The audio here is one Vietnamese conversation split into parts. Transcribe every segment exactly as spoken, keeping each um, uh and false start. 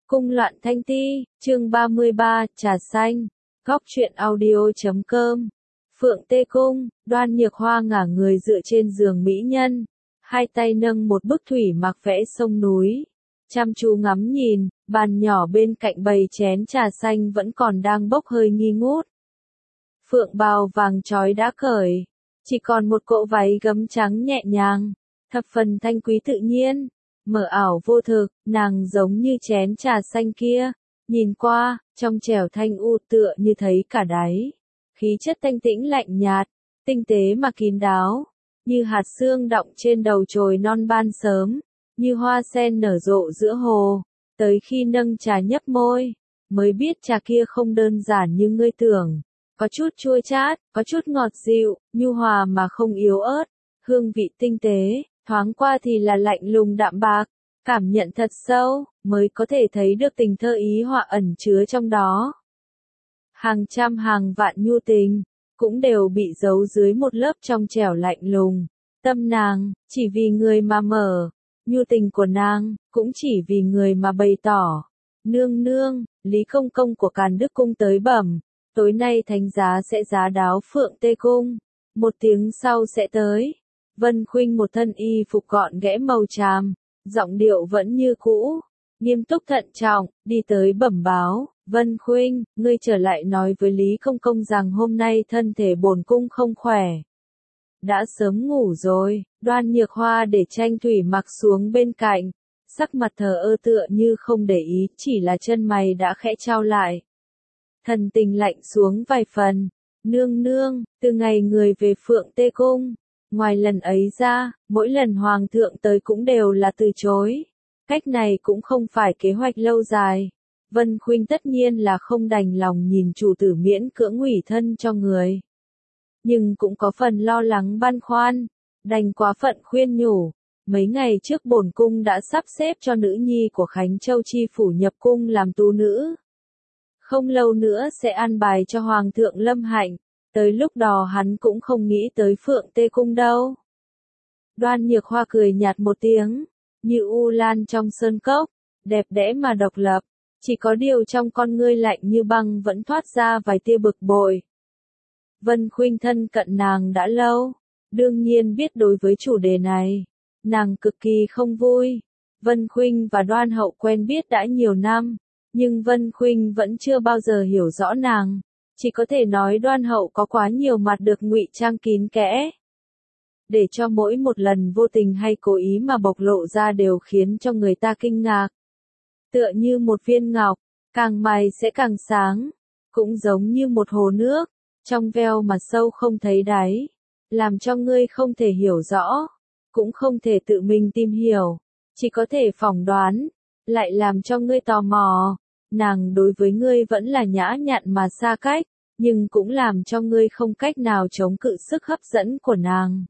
Cung loạn thanh ti, chương ba mươi ba, trà xanh, góc truyện audio chấm com. Phượng Tê Cung, Đoan Nhược Hoa ngả người dựa trên giường mỹ nhân, hai tay nâng một bức thủy mặc vẽ sông núi, chăm chú ngắm nhìn, bàn nhỏ bên cạnh bày chén trà xanh vẫn còn đang bốc hơi nghi ngút. Phượng bào vàng trói đã cởi, chỉ còn một cỗ váy gấm trắng nhẹ nhàng, thập phần thanh quý tự nhiên. Mờ ảo vô thực, nàng giống như chén trà xanh kia, nhìn qua, trong trẻo thanh u tựa như thấy cả đáy. Khí chất thanh tĩnh lạnh nhạt, tinh tế mà kín đáo, như hạt sương đọng trên đầu chồi non ban sớm, như hoa sen nở rộ giữa hồ. Tới khi nâng trà nhấp môi, mới biết trà kia không đơn giản như ngươi tưởng, có chút chua chát, có chút ngọt dịu, nhu hòa mà không yếu ớt, hương vị tinh tế. Thoáng qua thì là lạnh lùng đạm bạc, cảm nhận thật sâu, mới có thể thấy được tình thơ ý họa ẩn chứa trong đó. Hàng trăm hàng vạn nhu tình, cũng đều bị giấu dưới một lớp trong trẻo lạnh lùng. Tâm nàng, chỉ vì người mà mở, nhu tình của nàng, cũng chỉ vì người mà bày tỏ. Nương nương, Lý Công Công của Càn Đức Cung tới bẩm, tối nay thánh giá sẽ giá đáo Phượng Tê Cung, một tiếng sau sẽ tới. Vân Khuynh một thân y phục gọn ghẽ màu tràm, giọng điệu vẫn như cũ, nghiêm túc thận trọng, đi tới bẩm báo, Vân Khuynh, ngươi trở lại nói với Lý Công Công rằng hôm nay thân thể bổn cung không khỏe. Đã sớm ngủ rồi, Đoan Nhược Hoa để tranh thủy mặc xuống bên cạnh, sắc mặt thờ ơ tựa như không để ý, chỉ là chân mày đã khẽ trao lại. Thần tình lạnh xuống vài phần, nương nương, từ ngày người về Phượng Tê Cung. Ngoài lần ấy ra, mỗi lần hoàng thượng tới cũng đều là từ chối. Cách này cũng không phải kế hoạch lâu dài. Vân Khuynh tất nhiên là không đành lòng nhìn chủ tử miễn cưỡng ủy thân cho người. Nhưng cũng có phần lo lắng băn khoăn, đành quá phận khuyên nhủ. Mấy ngày trước bổn cung đã sắp xếp cho nữ nhi của Khánh Châu chi phủ nhập cung làm tú nữ. Không lâu nữa sẽ an bài cho hoàng thượng lâm hạnh. Tới lúc đó hắn cũng không nghĩ tới Phượng Tê Cung đâu. Đoan Nhược Hoa cười nhạt một tiếng, như u lan trong sơn cốc, đẹp đẽ mà độc lập, chỉ có điều trong con ngươi lạnh như băng vẫn thoát ra vài tia bực bội. Vân Khuynh thân cận nàng đã lâu, đương nhiên biết đối với chủ đề này, nàng cực kỳ không vui. Vân Khuynh và Đoan Hậu quen biết đã nhiều năm, nhưng Vân Khuynh vẫn chưa bao giờ hiểu rõ nàng. Chỉ có thể nói Đoan Hậu có quá nhiều mặt được ngụy trang kín kẽ. Để cho mỗi một lần vô tình hay cố ý mà bộc lộ ra đều khiến cho người ta kinh ngạc. Tựa như một viên ngọc, càng mài sẽ càng sáng. Cũng giống như một hồ nước, trong veo mà sâu không thấy đáy. Làm cho ngươi không thể hiểu rõ, cũng không thể tự mình tìm hiểu. Chỉ có thể phỏng đoán, lại làm cho ngươi tò mò. Nàng đối với ngươi vẫn là nhã nhặn mà xa cách, nhưng cũng làm cho ngươi không cách nào chống cự sức hấp dẫn của nàng.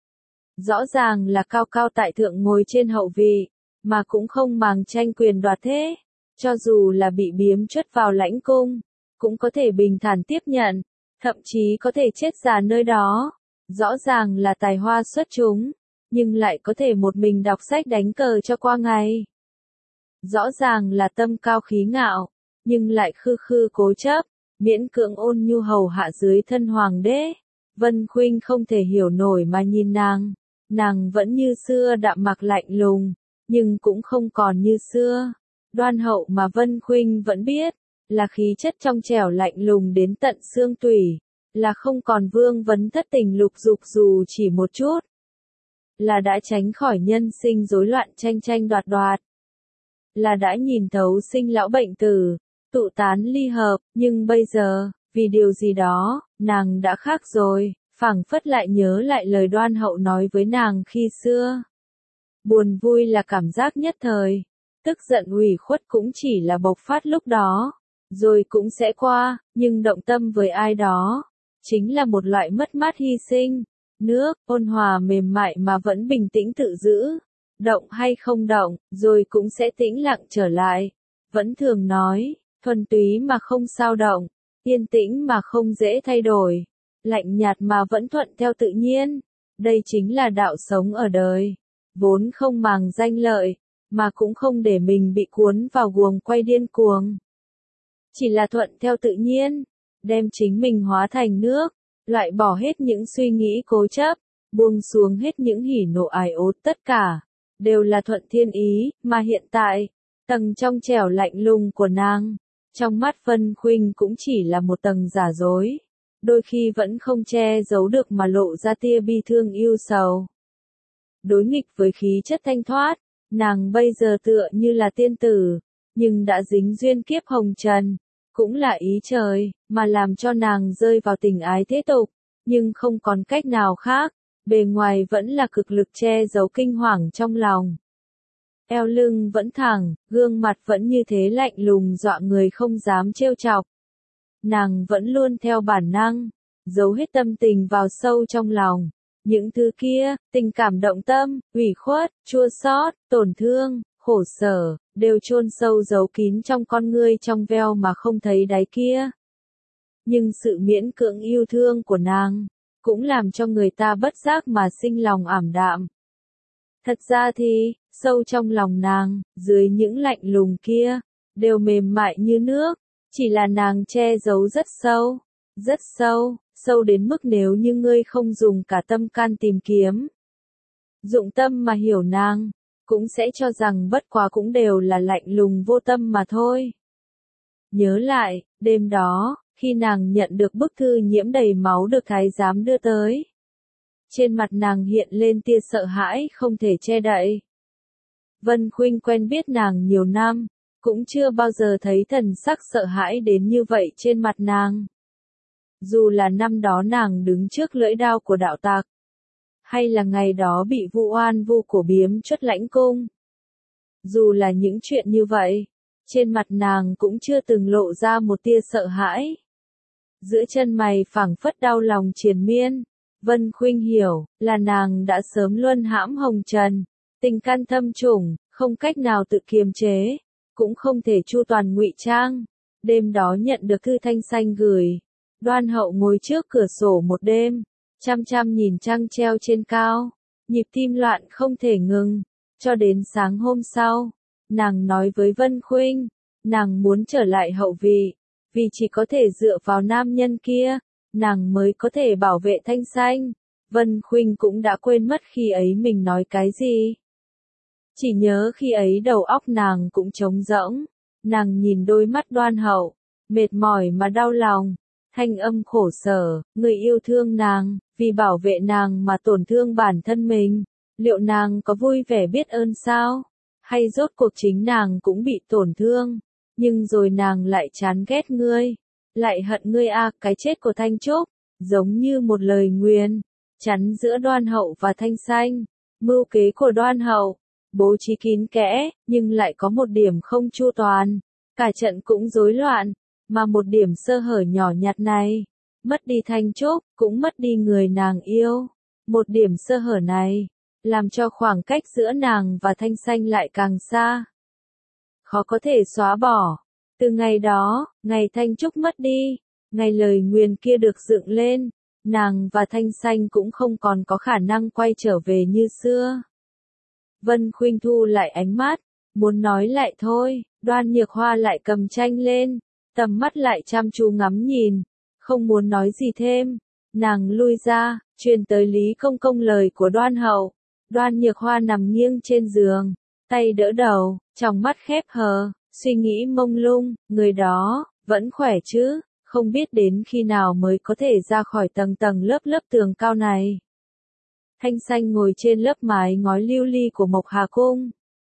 Rõ ràng là cao cao tại thượng ngồi trên hậu vị, mà cũng không màng tranh quyền đoạt thế. Cho dù là bị biếm chuất vào lãnh cung, cũng có thể bình thản tiếp nhận, thậm chí có thể chết già nơi đó. Rõ ràng là tài hoa xuất chúng, nhưng lại có thể một mình đọc sách đánh cờ cho qua ngày. Rõ ràng là tâm cao khí ngạo, nhưng lại khư khư cố chấp, miễn cưỡng ôn nhu hầu hạ dưới thân hoàng đế. Vân Khuynh không thể hiểu nổi mà nhìn nàng, nàng vẫn như xưa đạm mạc lạnh lùng, nhưng cũng không còn như xưa. Đoan Hậu mà Vân Khuynh vẫn biết, là khí chất trong trẻo lạnh lùng đến tận xương tủy, là không còn vương vấn thất tình lục dục dù chỉ một chút, là đã tránh khỏi nhân sinh rối loạn tranh tranh đoạt đoạt. Là đã nhìn thấu sinh lão bệnh tử, tụ tán ly hợp, nhưng bây giờ, vì điều gì đó, nàng đã khác rồi, phảng phất lại nhớ lại lời Đoan Hậu nói với nàng khi xưa. Buồn vui là cảm giác nhất thời, tức giận ủy khuất cũng chỉ là bộc phát lúc đó, rồi cũng sẽ qua, nhưng động tâm với ai đó, chính là một loại mất mát hy sinh. Nước, ôn hòa mềm mại mà vẫn bình tĩnh tự giữ. Động hay không động, rồi cũng sẽ tĩnh lặng trở lại. Vẫn thường nói, thuần túy mà không sao động, yên tĩnh mà không dễ thay đổi, lạnh nhạt mà vẫn thuận theo tự nhiên. Đây chính là đạo sống ở đời, vốn không màng danh lợi, mà cũng không để mình bị cuốn vào guồng quay điên cuồng. Chỉ là thuận theo tự nhiên, đem chính mình hóa thành nước, loại bỏ hết những suy nghĩ cố chấp, buông xuống hết những hỉ nộ ái ố, tất cả đều là thuận thiên ý, mà hiện tại, tầng trong trẻo lạnh lùng của nàng, trong mắt Vân Khuynh cũng chỉ là một tầng giả dối, đôi khi vẫn không che giấu được mà lộ ra tia bi thương yêu sầu. Đối nghịch với khí chất thanh thoát, nàng bây giờ tựa như là tiên tử, nhưng đã dính duyên kiếp hồng trần, cũng là ý trời, mà làm cho nàng rơi vào tình ái thế tục, nhưng không còn cách nào khác, bề ngoài vẫn là cực lực che giấu kinh hoàng trong lòng. Eo lưng vẫn thẳng, gương mặt vẫn như thế lạnh lùng dọa người không dám trêu chọc. Nàng vẫn luôn theo bản năng, giấu hết tâm tình vào sâu trong lòng. Những thứ kia, tình cảm động tâm, ủy khuất, chua xót, tổn thương, khổ sở, đều chôn sâu giấu kín trong con ngươi trong veo mà không thấy đáy kia. Nhưng sự miễn cưỡng yêu thương của nàng, cũng làm cho người ta bất giác mà sinh lòng ảm đạm. Thật ra thì, sâu trong lòng nàng, dưới những lạnh lùng kia, đều mềm mại như nước, chỉ là nàng che giấu rất sâu, rất sâu, sâu đến mức nếu như ngươi không dùng cả tâm can tìm kiếm, dụng tâm mà hiểu nàng, cũng sẽ cho rằng bất quá cũng đều là lạnh lùng vô tâm mà thôi. Nhớ lại, đêm đó, khi nàng nhận được bức thư nhiễm đầy máu được thái giám đưa tới, trên mặt nàng hiện lên tia sợ hãi không thể che đậy. Vân Khuynh quen biết nàng nhiều năm, cũng chưa bao giờ thấy thần sắc sợ hãi đến như vậy trên mặt nàng. Dù là năm đó nàng đứng trước lưỡi đao của đạo tặc, hay là ngày đó bị Vu Oan Vu của biếm chuất lãnh cung. Dù là những chuyện như vậy, trên mặt nàng cũng chưa từng lộ ra một tia sợ hãi. Giữa chân mày phảng phất đau lòng triền miên, Vân Khuynh hiểu, là nàng đã sớm luân hãm hồng trần, tình căn thâm trùng, không cách nào tự kiềm chế, cũng không thể chu toàn ngụy trang. Đêm đó nhận được thư Thanh Xanh gửi, Đoan Hậu ngồi trước cửa sổ một đêm, chăm chăm nhìn trăng treo trên cao, nhịp tim loạn không thể ngừng, cho đến sáng hôm sau, nàng nói với Vân Khuynh, nàng muốn trở lại hậu vị, vì chỉ có thể dựa vào nam nhân kia, nàng mới có thể bảo vệ Thanh Xanh. Vân Khuynh cũng đã quên mất khi ấy mình nói cái gì. Chỉ nhớ khi ấy đầu óc nàng cũng trống rỗng, nàng nhìn đôi mắt Đoan Hậu, mệt mỏi mà đau lòng, thanh âm khổ sở, người yêu thương nàng, vì bảo vệ nàng mà tổn thương bản thân mình, liệu nàng có vui vẻ biết ơn sao? Hay rốt cuộc chính nàng cũng bị tổn thương, nhưng rồi nàng lại chán ghét ngươi, lại hận ngươi à, cái chết của Thanh Trúc, giống như một lời nguyền, chắn giữa Đoan Hậu và Thanh Xanh, mưu kế của Đoan Hậu, bố trí kín kẽ, nhưng lại có một điểm không chu toàn, cả trận cũng rối loạn, mà một điểm sơ hở nhỏ nhặt này, mất đi Thanh Trúc, cũng mất đi người nàng yêu, một điểm sơ hở này, làm cho khoảng cách giữa nàng và Thanh Xanh lại càng xa, khó có thể xóa bỏ. Từ ngày đó, ngày Thanh Trúc mất đi, ngày lời nguyền kia được dựng lên, nàng và Thanh Xanh cũng không còn có khả năng quay trở về như xưa. Vân Khuynh thu lại ánh mắt, muốn nói lại thôi, Đoan Nhược Hoa lại cầm tranh lên, tầm mắt lại chăm chú ngắm nhìn, không muốn nói gì thêm, nàng lui ra, truyền tới Lý Công Công lời của Đoan Hậu. Đoan Nhược Hoa nằm nghiêng trên giường, tay đỡ đầu, trong mắt khép hờ, suy nghĩ mông lung, người đó, vẫn khỏe chứ, không biết đến khi nào mới có thể ra khỏi tầng tầng lớp lớp tường cao này. Thanh Xanh ngồi trên lớp mái ngói lưu ly của Mộc Hà Cung,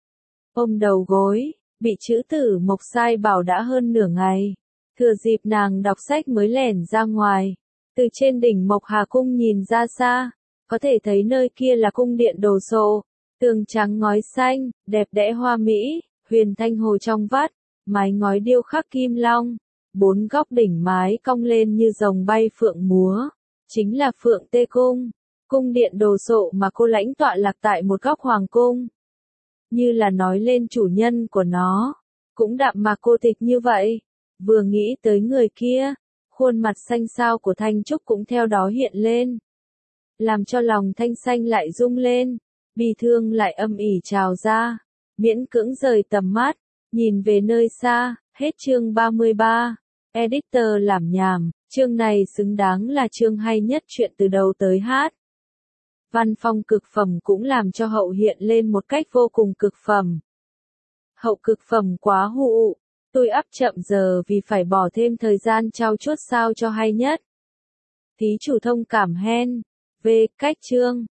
ôm đầu gối, bị chữ tử Mộc sai bảo đã hơn nửa ngày, thừa dịp nàng đọc sách mới lẻn ra ngoài, từ trên đỉnh Mộc Hà Cung nhìn ra xa, có thể thấy nơi kia là cung điện đồ sộ, tường trắng ngói xanh, đẹp đẽ hoa mỹ, huyền thanh hồ trong vắt, mái ngói điêu khắc kim long, bốn góc đỉnh mái cong lên như rồng bay phượng múa, chính là Phượng Tê Cung, cung điện đồ sộ mà cô lãnh tọa lạc tại một góc hoàng cung. Như là nói lên chủ nhân của nó, cũng đạm mạc cô tịch như vậy, vừa nghĩ tới người kia, khuôn mặt xanh xao của Thanh Trúc cũng theo đó hiện lên, làm cho lòng Thanh Xanh lại rung lên, bi thương lại âm ỉ trào ra. miễn cưỡng rời tầm mắt, nhìn về nơi xa, hết chương ba mươi ba. Editor làm nhảm, chương này xứng đáng là chương hay nhất truyện từ đầu tới hát. Văn phong cực phẩm cũng làm cho hậu hiện lên một cách vô cùng cực phẩm. Hậu cực phẩm quá hụ, tôi up chậm giờ vì phải bỏ thêm thời gian trau chuốt sao cho hay nhất. Thí chủ thông cảm hen, về cách chương.